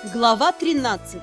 Глава 13.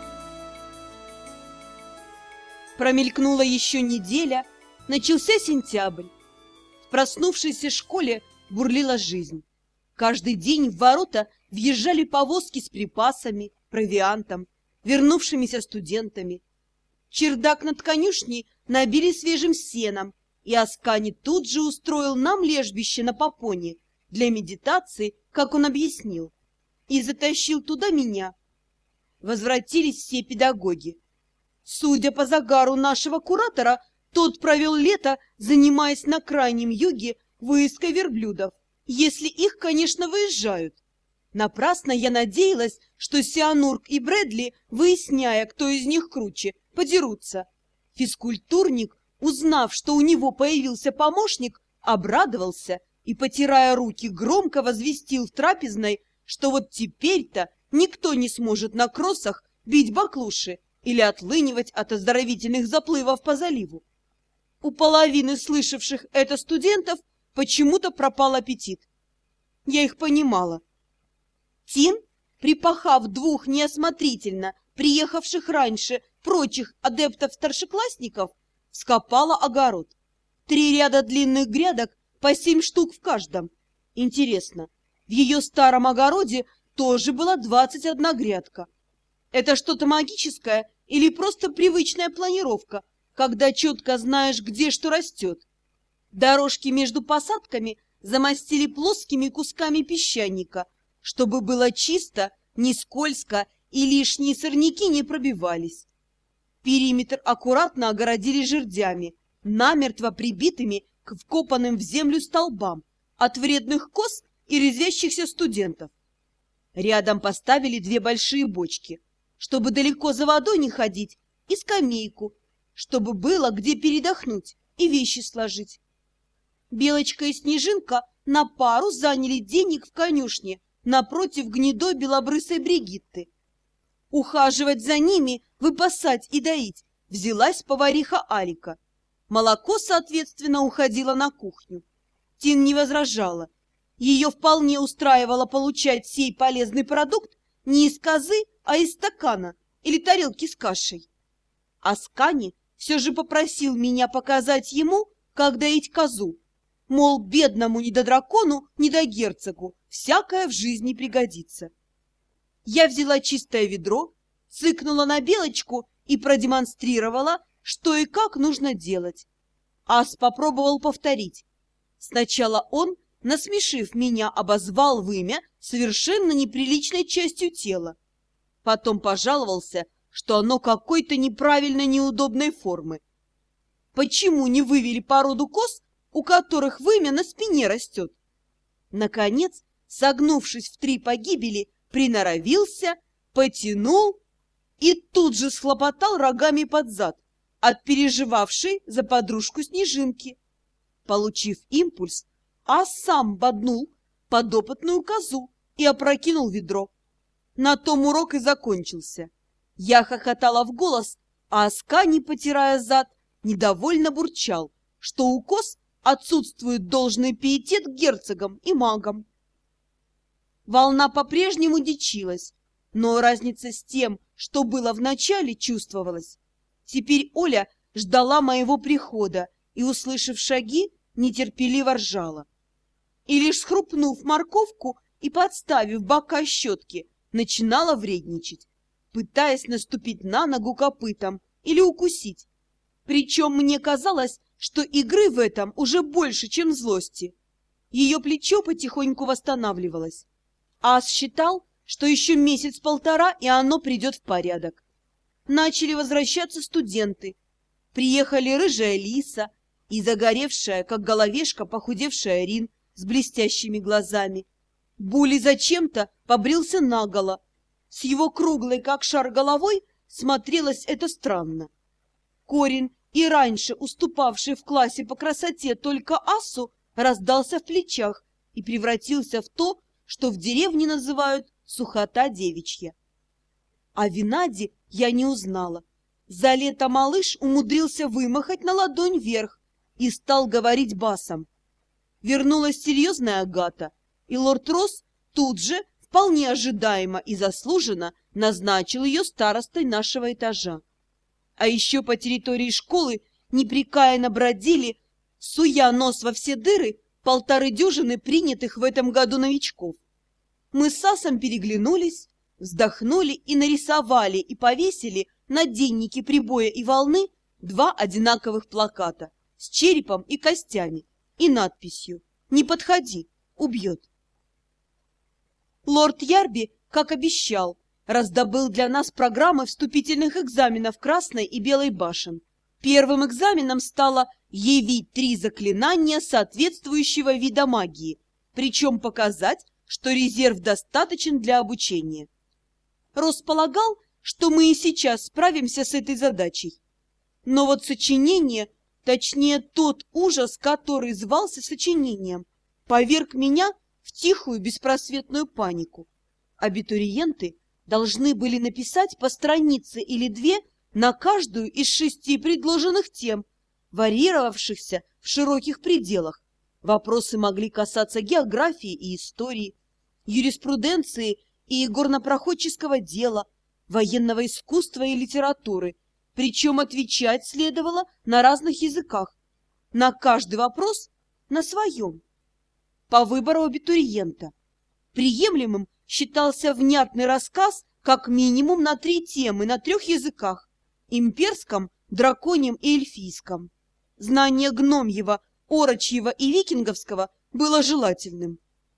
Промелькнула еще неделя, начался сентябрь. В проснувшейся школе бурлила жизнь. Каждый день в ворота въезжали повозки с припасами, провиантом, вернувшимися студентами. Чердак над конюшней набили свежим сеном, и Аскани тут же устроил нам лежбище на попоне для медитации, как он объяснил, и затащил туда меня. Возвратились все педагоги. Судя по загару нашего куратора, тот провел лето, занимаясь на крайнем юге выездкой верблюдов, если их, конечно, выезжают. Напрасно я надеялась, что Сианурк и Брэдли, выясняя, кто из них круче, подерутся. Физкультурник, узнав, что у него появился помощник, обрадовался и, потирая руки, громко возвестил в трапезной, что вот теперь-то никто не сможет на кроссах бить баклуши или отлынивать от оздоровительных заплывов по заливу. У половины слышавших это студентов почему-то пропал аппетит. Я их понимала. Тин, припахав двух неосмотрительно приехавших раньше прочих адептов-старшеклассников, вскопала огород. 3 ряда длинных грядок, по 7 штук в каждом. Интересно, в ее старом огороде тоже была 21 грядка. Это что-то магическое или просто привычная планировка, когда четко знаешь, где что растет? Дорожки между посадками замостили плоскими кусками песчаника, чтобы было чисто, не скользко и лишние сорняки не пробивались. Периметр аккуратно огородили жердями, намертво прибитыми к вкопанным в землю столбам от вредных коз и резвящихся студентов. Рядом поставили 2 большие бочки, чтобы далеко за водой не ходить, и скамейку, чтобы было где передохнуть и вещи сложить. Белочка и Снежинка на пару заняли денег в конюшне напротив гнедой белобрысой Бригитты. Ухаживать за ними, выпасать и доить взялась повариха Алика. Молоко, соответственно, уходило на кухню. Тин не возражала. Ее вполне устраивало получать сей полезный продукт не из козы, а из стакана или тарелки с кашей. Аскани все же попросил меня показать ему, как доить козу. Мол, бедному ни до дракону, ни до герцогу всякое в жизни пригодится. Я взяла чистое ведро, цыкнула на Белочку и продемонстрировала, что и как нужно делать. Ас попробовал повторить. Сначала он, насмешив меня, обозвал вымя совершенно неприличной частью тела. Потом пожаловался, что оно какой-то неправильно неудобной формы. Почему не вывели породу коз, у которых вымя на спине растет? Наконец, согнувшись в 3 погибели, приноровился, потянул и тут же схлопотал рогами под зад от переживавшей за подружку Снежинки. Получив импульс, Ас сам боднул подопытную козу и опрокинул ведро. На том урок и закончился. Я хохотала в голос, а Аскани, потирая зад, недовольно бурчал, что у коз отсутствует должный пиетет к герцогам и магам. Волна по-прежнему дичилась, но разница с тем, что было в начале, чувствовалась. Теперь Оля ждала моего прихода и, услышав шаги, нетерпеливо ржала. И лишь схрупнув морковку и подставив бока щетки, начинала вредничать, пытаясь наступить на ногу копытом или укусить. Причем мне казалось, что игры в этом уже больше, чем злости. Ее плечо потихоньку восстанавливалось. Ас считал, что еще месяц-полтора, и оно придет в порядок. Начали возвращаться студенты. Приехали рыжая Лиса и загоревшая, как головешка, похудевшая Рин с блестящими глазами. Були зачем-то побрился наголо. С его круглой, как шар, головой смотрелось это странно. Корень, и раньше уступавший в классе по красоте только Асу, раздался в плечах и превратился в то, что в деревне называют сухота девичья. А Винади я не узнала. За лето малыш умудрился вымахать на ладонь вверх и стал говорить басом. Вернулась серьезная Агата, и лорд Росс тут же в вполне ожидаемо и заслуженно назначил ее старостой нашего этажа. А еще по территории школы непрекаянно бродили, суя нос во все дыры, 1,5 дюжины принятых в этом году новичков. Мы с Асом переглянулись, вздохнули и нарисовали и повесили на деннике прибоя и волны 2 одинаковых плаката с черепом и костями и надписью «Не подходи, убьет». Лорд Ярби, как обещал, раздобыл для нас программы вступительных экзаменов Красной и Белой башен. Первым экзаменом стало явить 3 заклинания соответствующего вида магии, причем показать, что резерв достаточен для обучения. Росс полагал, что мы и сейчас справимся с этой задачей. Но вот сочинение, точнее тот ужас, который звался сочинением, поверг меня в тихую беспросветную панику. Абитуриенты должны были написать по странице или 2 на каждую из 6 предложенных тем, варьировавшихся в широких пределах. Вопросы могли касаться географии и истории, юриспруденции и горнопроходческого дела, военного искусства и литературы, причем отвечать следовало на разных языках, на каждый вопрос на своем. По выбору абитуриента. Приемлемым считался внятный рассказ как минимум на 3 темы на 3 языках – имперском, драконьем и эльфийском. Знание гномьего, орочьего и викинговского было желательным.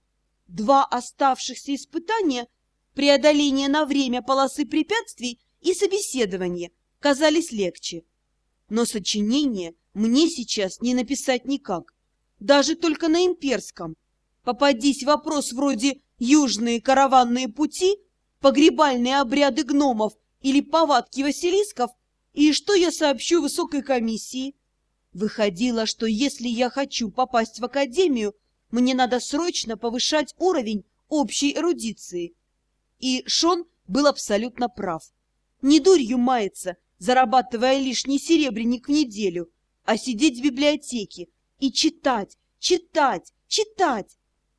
2 оставшихся испытания – преодоление на время полосы препятствий и собеседование – казались легче. Но сочинение мне сейчас не написать никак, даже только на имперском. Попадись вопрос вроде «Южные караванные пути», «Погребальные обряды гномов» или «Повадки василисков», и что я сообщу высокой комиссии? Выходило, что если я хочу попасть в академию, мне надо срочно повышать уровень общей эрудиции. И Шон был абсолютно прав. Не дурью мается, зарабатывая лишний серебряник в неделю, а сидеть в библиотеке и читать, читать, читать.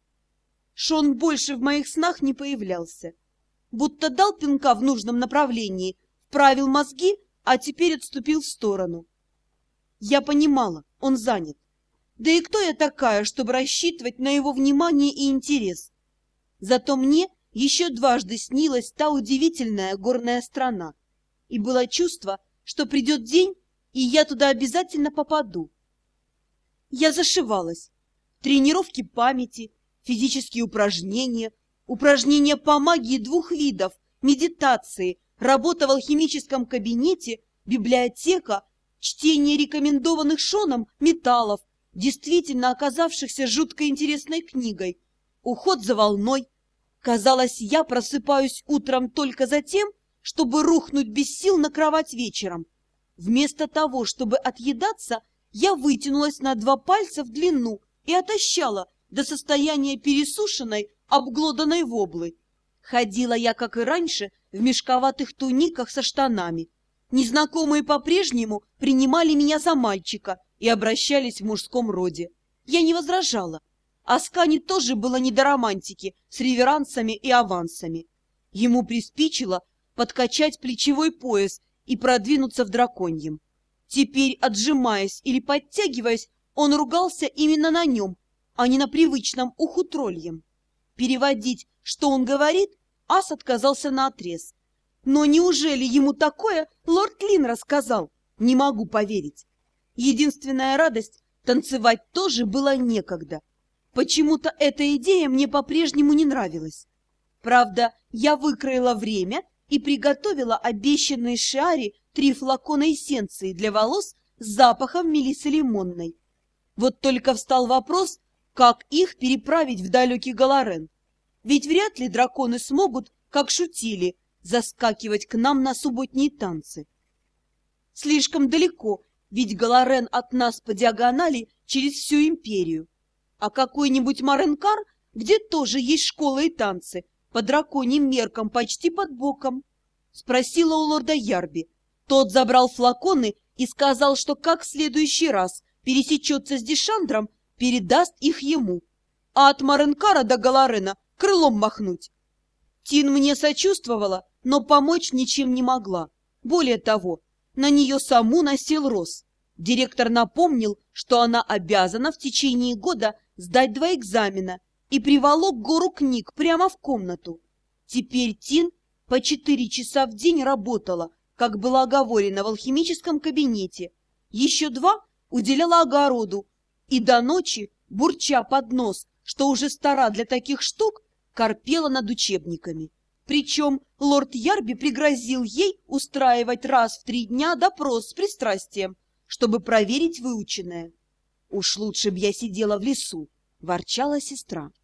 Шон больше в моих снах не появлялся. Будто дал пинка в нужном направлении, вправил мозги, а теперь отступил в сторону. Я понимала, он занят. Да и кто я такая, чтобы рассчитывать на его внимание и интерес? Зато мне еще дважды снилась та удивительная горная страна. И было чувство, что придет день, и я туда обязательно попаду. Я зашивалась. Тренировки памяти, физические упражнения, упражнения по магии 2 видов, медитации, работа в алхимическом кабинете, библиотека, чтение рекомендованных Шоном металлов, действительно оказавшихся жутко интересной книгой, уход за волной. Казалось, я просыпаюсь утром только за тем, чтобы рухнуть без сил на кровать вечером. Вместо того, чтобы отъедаться, я вытянулась на 2 пальца в длину и отощала до состояния пересушенной, обглоданной воблы. Ходила я, как и раньше, в мешковатых туниках со штанами. Незнакомые по-прежнему принимали меня за мальчика и обращались в мужском роде. Я не возражала. Аскане тоже было не до романтики с реверансами и авансами. Ему приспичило подкачать плечевой пояс и продвинуться в драконьем. Теперь, отжимаясь или подтягиваясь, он ругался именно на нем, а не на привычном уху тролльем. Переводить, что он говорит, Ас отказался наотрез. Но неужели ему такое лорд Лин рассказал? Не могу поверить. Единственная радость — танцевать тоже было некогда. Почему-то эта идея мне по-прежнему не нравилась. Правда, я выкроила время и приготовила обещанные Шиаре 3 флакона эссенции для волос с запахом мелиссы лимонной. Вот только встал вопрос, как их переправить в далекий Галарен. Ведь вряд ли драконы смогут, как шутили, заскакивать к нам на субботние танцы. Слишком далеко, ведь Галарен от нас по диагонали через всю империю. А какой-нибудь Маренкар, где тоже есть школа и танцы, по драконьим меркам почти под боком. Спросила у лорда Ярби. Тот забрал флаконы и сказал, что как в следующий раз пересечется с Дишандром, передаст их ему. А от Маренкара до Галарена крылом махнуть. Тин мне сочувствовала, но помочь ничем не могла. Более того, на нее саму насел Росс. Директор напомнил, что она обязана в течение года сдать 2 экзамена, и приволок гору книг прямо в комнату. Теперь Тин по 4 часа в день работала, как было оговорено в алхимическом кабинете. Еще 2 уделяла огороду, и до ночи, бурча под нос, что уже стара для таких штук, корпела над учебниками. Причем лорд Ярби пригрозил ей устраивать раз в 3 дня допрос с пристрастием, чтобы проверить выученное. «Уж лучше б я сидела в лесу», — ворчала сестра.